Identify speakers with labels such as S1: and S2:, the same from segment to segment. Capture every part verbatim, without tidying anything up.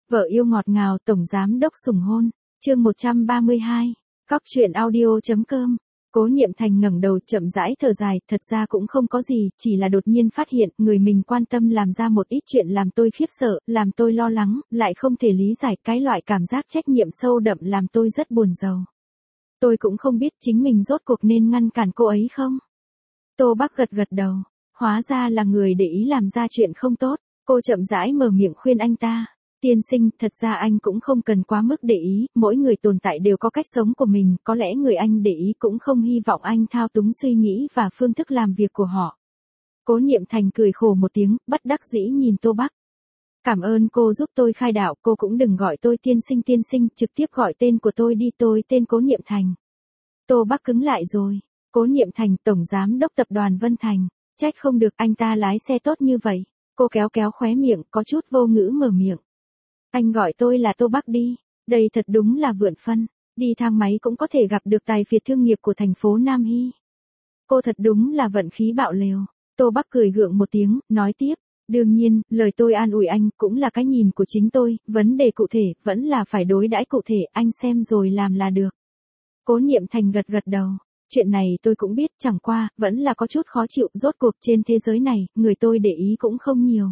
S1: Vợ yêu ngọt ngào tổng giám đốc sủng hôn, chương một trăm ba mươi hai, Cóc truyện audio.com. Cố Niệm Thành ngẩng đầu chậm rãi thở dài, thật ra cũng không có gì, chỉ là đột nhiên phát hiện người mình quan tâm làm ra một ít chuyện làm tôi khiếp sợ, làm tôi lo lắng, lại không thể lý giải, cái loại cảm giác trách nhiệm sâu đậm làm tôi rất buồn rầu. Tôi cũng không biết chính mình rốt cuộc nên ngăn cản cô ấy không? Tô Bắc gật gật đầu, hóa ra là người để ý làm ra chuyện không tốt, cô chậm rãi mở miệng khuyên anh ta. Tiên sinh, thật ra anh cũng không cần quá mức để ý, mỗi người tồn tại đều có cách sống của mình, có lẽ người anh để ý cũng không hy vọng anh thao túng suy nghĩ và phương thức làm việc của họ. Cố Niệm Thành cười khổ một tiếng, bất đắc dĩ nhìn Tô Bắc. Cảm ơn cô giúp tôi khai đạo, cô cũng đừng gọi tôi tiên sinh tiên sinh, trực tiếp gọi tên của tôi đi, tôi tên Cố Niệm Thành. Tô Bắc cứng lại rồi, Cố Niệm Thành, tổng giám đốc tập đoàn Vân Thành, trách không được anh ta lái xe tốt như vậy. Cô kéo kéo khóe miệng, có chút vô ngữ mở miệng. Anh gọi tôi là Tô Bắc đi, đây thật đúng là vượn phân, đi thang máy cũng có thể gặp được tài phiệt thương nghiệp của thành phố Nam Hy. Cô thật đúng là vận khí bạo lều. Tô Bắc cười gượng một tiếng, nói tiếp, đương nhiên, lời tôi an ủi anh cũng là cái nhìn của chính tôi, vấn đề cụ thể, vẫn là phải đối đãi cụ thể, anh xem rồi làm là được. Cố Niệm Thành gật gật đầu, chuyện này tôi cũng biết, chẳng qua, vẫn là có chút khó chịu, rốt cuộc trên thế giới này, người tôi để ý cũng không nhiều.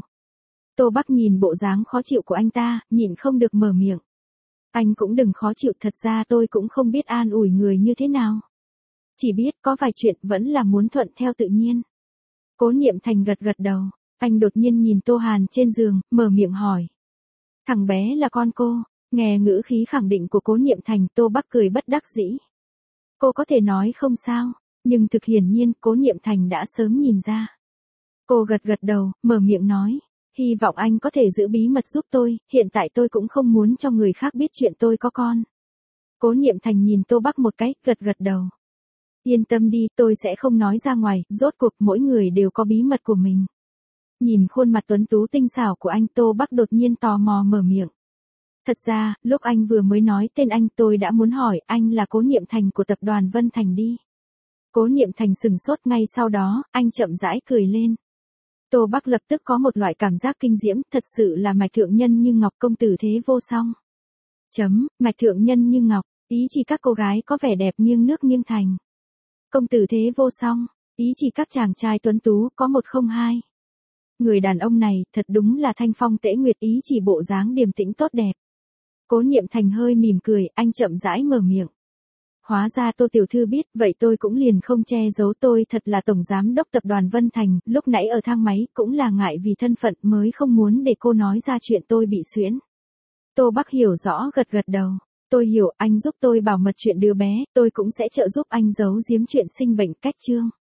S1: Tô Bắc nhìn bộ dáng khó chịu của anh ta, nhịn không được mở miệng. Anh cũng đừng khó chịu, thật ra tôi cũng không biết an ủi người như thế nào. Chỉ biết có vài chuyện vẫn là muốn thuận theo tự nhiên. Cố Niệm Thành gật gật đầu, anh đột nhiên nhìn Tô Hàn trên giường, mở miệng hỏi. Thằng bé là con cô, nghe ngữ khí khẳng định của Cố Niệm Thành, Tô Bắc cười bất đắc dĩ. Cô có thể nói không sao, nhưng thực hiển nhiên Cố Niệm Thành đã sớm nhìn ra. Cô gật gật đầu, mở miệng nói. Hy vọng anh có thể giữ bí mật giúp tôi, hiện tại tôi cũng không muốn cho người khác biết chuyện tôi có con. Cố Niệm Thành nhìn Tô Bắc một cái, gật gật đầu. Yên tâm đi, tôi sẽ không nói ra ngoài, rốt cuộc mỗi người đều có bí mật của mình. Nhìn khuôn mặt tuấn tú tinh xảo của anh, Tô Bắc đột nhiên tò mò mở miệng. Thật ra, lúc anh vừa mới nói tên anh tôi đã muốn hỏi anh là Cố Niệm Thành của tập đoàn Vân Thành đi. Cố Niệm Thành sừng sốt, ngay sau đó, anh chậm rãi cười lên. Tô Bắc lập tức có một loại cảm giác kinh diễm, thật sự là mạch thượng nhân như ngọc, công tử thế vô song. Chấm, mạch thượng nhân như ngọc, ý chỉ các cô gái có vẻ đẹp nghiêng nước nghiêng thành. Công tử thế vô song, ý chỉ các chàng trai tuấn tú có một không hai. Người đàn ông này thật đúng là thanh phong tễ nguyệt, ý chỉ bộ dáng điềm tĩnh tốt đẹp. Cố Niệm Thành hơi mỉm cười, anh chậm rãi mở miệng. Hóa ra Tô tiểu thư biết, vậy tôi cũng liền không che giấu, tôi thật là tổng giám đốc tập đoàn Vân Thành, lúc nãy ở thang máy cũng là ngại vì thân phận mới không muốn để cô nói ra chuyện tôi bị xuyễn. Tô Bắc hiểu rõ, gật gật đầu. Tôi hiểu, anh giúp tôi bảo mật chuyện đứa bé, tôi cũng sẽ trợ giúp anh giấu giếm chuyện sinh bệnh cách chương.